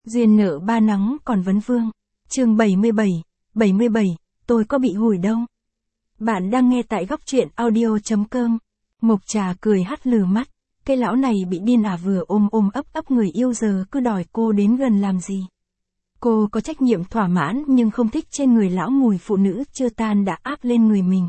Duyên nợ ba nắng còn vấn vương. Chương 77, tôi có bị hủi đâu. Bạn đang nghe tại góc truyện audio.com. Mộc Trà cười hắt lừ mắt. Cái lão này bị điên à, vừa ôm ấp người yêu giờ cứ đòi cô đến gần làm gì. Cô có trách nhiệm thỏa mãn nhưng không thích trên người lão mùi phụ nữ chưa tan đã áp lên người mình.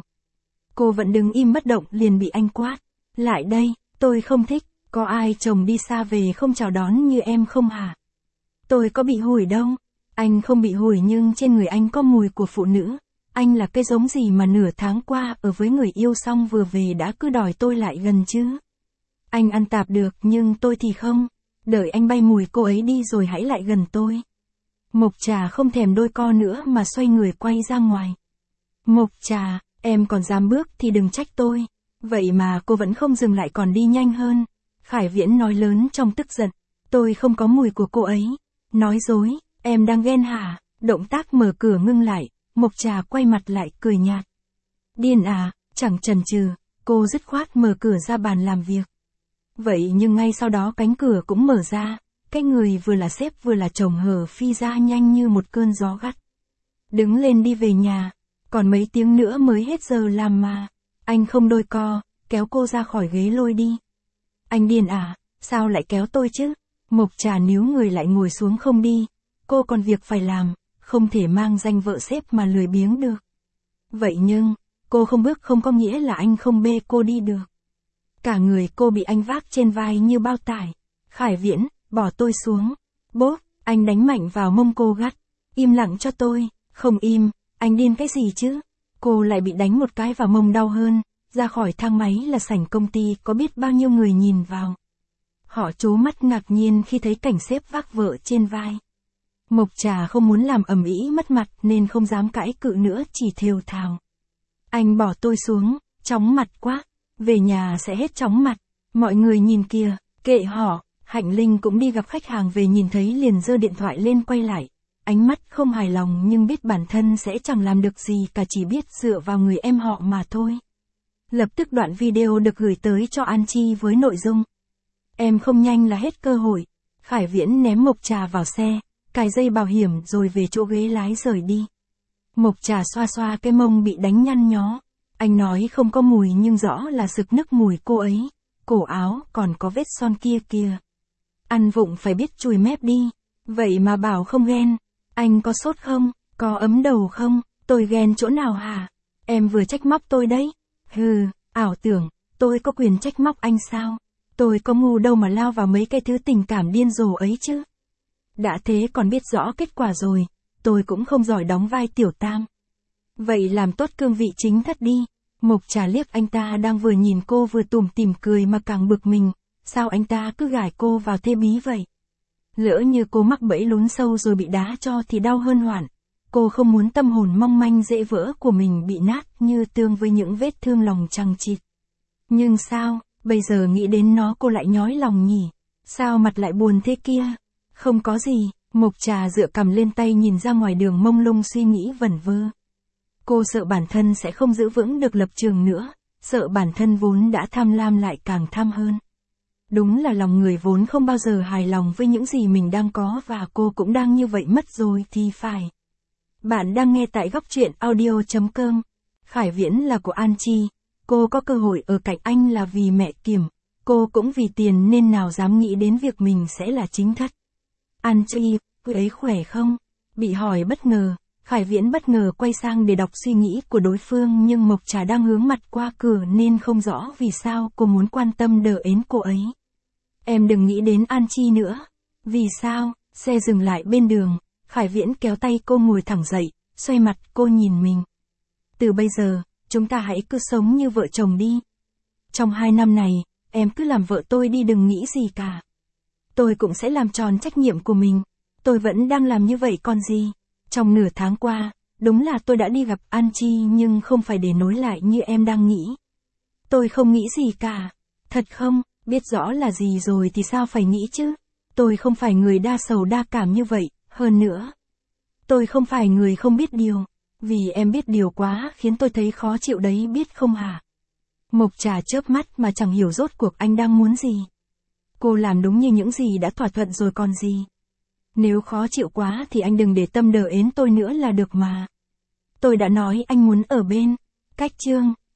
Cô vẫn đứng im bất động liền bị anh quát. Lại đây, tôi không thích, có ai chồng đi xa về không chào đón như em không hả? Tôi có bị hủi đâu. Anh không bị hủi nhưng trên người anh có mùi của phụ nữ. Anh là cái giống gì mà nửa tháng qua ở với người yêu xong vừa về đã cứ đòi tôi lại gần chứ. Anh ăn tạp được nhưng tôi thì không. Đợi anh bay mùi cô ấy đi rồi hãy lại gần tôi. Mộc Trà không thèm đôi co nữa mà xoay người quay ra ngoài. Mộc Trà, em còn dám bước thì đừng trách tôi. Vậy mà cô vẫn không dừng lại còn đi nhanh hơn. Khải Viễn nói lớn trong tức giận. Tôi không có mùi của cô ấy. Nói dối, em đang ghen hả? Động tác mở cửa ngưng lại, Mộc Trà quay mặt lại cười nhạt. Điên à, chẳng chần chừ, cô dứt khoát mở cửa ra bàn làm việc. Vậy nhưng ngay sau đó cánh cửa cũng mở ra, cái người vừa là sếp vừa là chồng hở phi ra nhanh như một cơn gió gắt. Đứng lên đi về nhà, còn mấy tiếng nữa mới hết giờ làm mà. Anh không đôi co, kéo cô ra khỏi ghế lôi đi. Anh điên à, sao lại kéo tôi chứ? Mộc Trà níu người lại ngồi xuống không đi. Cô còn việc phải làm, không thể mang danh vợ sếp mà lười biếng được. Vậy nhưng, cô không bước không có nghĩa là anh không bê cô đi được. Cả người cô bị anh vác trên vai như bao tải. Khải Viễn, bỏ tôi xuống. Bốp, anh đánh mạnh vào mông cô gắt. Im lặng cho tôi. Không im, anh điên cái gì chứ? Cô lại bị đánh một cái vào mông đau hơn. Ra khỏi thang máy là sảnh công ty có biết bao nhiêu người nhìn vào. Họ trố mắt ngạc nhiên khi thấy cảnh sếp vác vợ trên vai. Mộc Trà không muốn làm ầm ĩ mất mặt nên không dám cãi cự nữa, chỉ thều thào. Anh bỏ tôi xuống, chóng mặt quá. Về nhà sẽ hết chóng mặt. Mọi người nhìn kìa, kệ họ. Hạnh Linh cũng đi gặp khách hàng về nhìn thấy liền giơ điện thoại lên quay lại. Ánh mắt không hài lòng nhưng biết bản thân sẽ chẳng làm được gì cả, chỉ biết dựa vào người em họ mà thôi. Lập tức đoạn video được gửi tới cho An Chi với nội dung. Em không nhanh là hết cơ hội. Khải Viễn ném Mộc Trà vào xe, cài dây bảo hiểm rồi về chỗ ghế lái rời đi. Mộc Trà xoa xoa cái mông bị đánh nhăn nhó. Anh nói không có mùi nhưng rõ là sực nức mùi cô ấy. Cổ áo còn có vết son kia kìa. Ăn vụng phải biết chùi mép đi. Vậy mà bảo không ghen. Anh có sốt không? Có ấm đầu không? Tôi ghen chỗ nào hả? Em vừa trách móc tôi đấy. Hừ, ảo tưởng, tôi có quyền trách móc anh sao? Tôi có ngu đâu mà lao vào mấy cái thứ tình cảm điên rồ ấy chứ. Đã thế còn biết rõ kết quả rồi, tôi cũng không giỏi đóng vai tiểu tam. Vậy làm tốt cương vị chính thất đi. Mộc Trà liếc anh ta đang vừa nhìn cô vừa tủm tỉm cười mà càng bực mình. Sao anh ta cứ gài cô vào thế bí vậy? Lỡ như cô mắc bẫy lún sâu rồi bị đá cho thì đau hơn hoạn. Cô không muốn tâm hồn mong manh dễ vỡ của mình bị nát như tương với những vết thương lòng chằng chịt. Nhưng sao, bây giờ nghĩ đến nó cô lại nhói lòng nhỉ? Sao mặt lại buồn thế kia? Không có gì, Mộc Trà dựa cằm lên tay nhìn ra ngoài đường mông lung suy nghĩ vẩn vơ. Cô sợ bản thân sẽ không giữ vững được lập trường nữa, sợ bản thân vốn đã tham lam lại càng tham hơn. Đúng là lòng người vốn không bao giờ hài lòng với những gì mình đang có và cô cũng đang như vậy mất rồi thì phải. Bạn đang nghe tại góc truyện audio.com. Khải Viễn là của An Chi. Cô có cơ hội ở cạnh anh là vì mẹ Kiểm. Cô cũng vì tiền nên nào dám nghĩ đến việc mình sẽ là chính thất. An Chi, cô ấy khỏe không? Bị hỏi bất ngờ, Khải Viễn bất ngờ quay sang để đọc suy nghĩ của đối phương nhưng Mộc Trà đang hướng mặt qua cửa nên không rõ vì sao cô muốn quan tâm đờ ến cô ấy. Em đừng nghĩ đến An Chi nữa. Vì sao? Xe dừng lại bên đường, Khải Viễn kéo tay cô ngồi thẳng dậy, xoay mặt cô nhìn mình. Từ bây giờ, chúng ta hãy cứ sống như vợ chồng đi. Trong 2 năm này, em cứ làm vợ tôi đi, đừng nghĩ gì cả. Tôi cũng sẽ làm tròn trách nhiệm của mình. Tôi vẫn đang làm như vậy còn gì. Trong nửa tháng qua, đúng là tôi đã đi gặp An Chi nhưng không phải để nối lại như em đang nghĩ. Tôi không nghĩ gì cả. Thật không, biết rõ là gì rồi thì sao phải nghĩ chứ. Tôi không phải người đa sầu đa cảm như vậy, hơn nữa. Tôi không phải người không biết điều. Vì em biết điều quá khiến tôi thấy khó chịu đấy, biết không hả? Mộc Trà chớp mắt mà chẳng hiểu rốt cuộc anh đang muốn gì. Cô làm đúng như những gì đã thỏa thuận rồi còn gì. Nếu khó chịu quá thì anh đừng để tâm đờ ến tôi nữa là được mà. Tôi đã nói anh muốn ở bên. Cách chương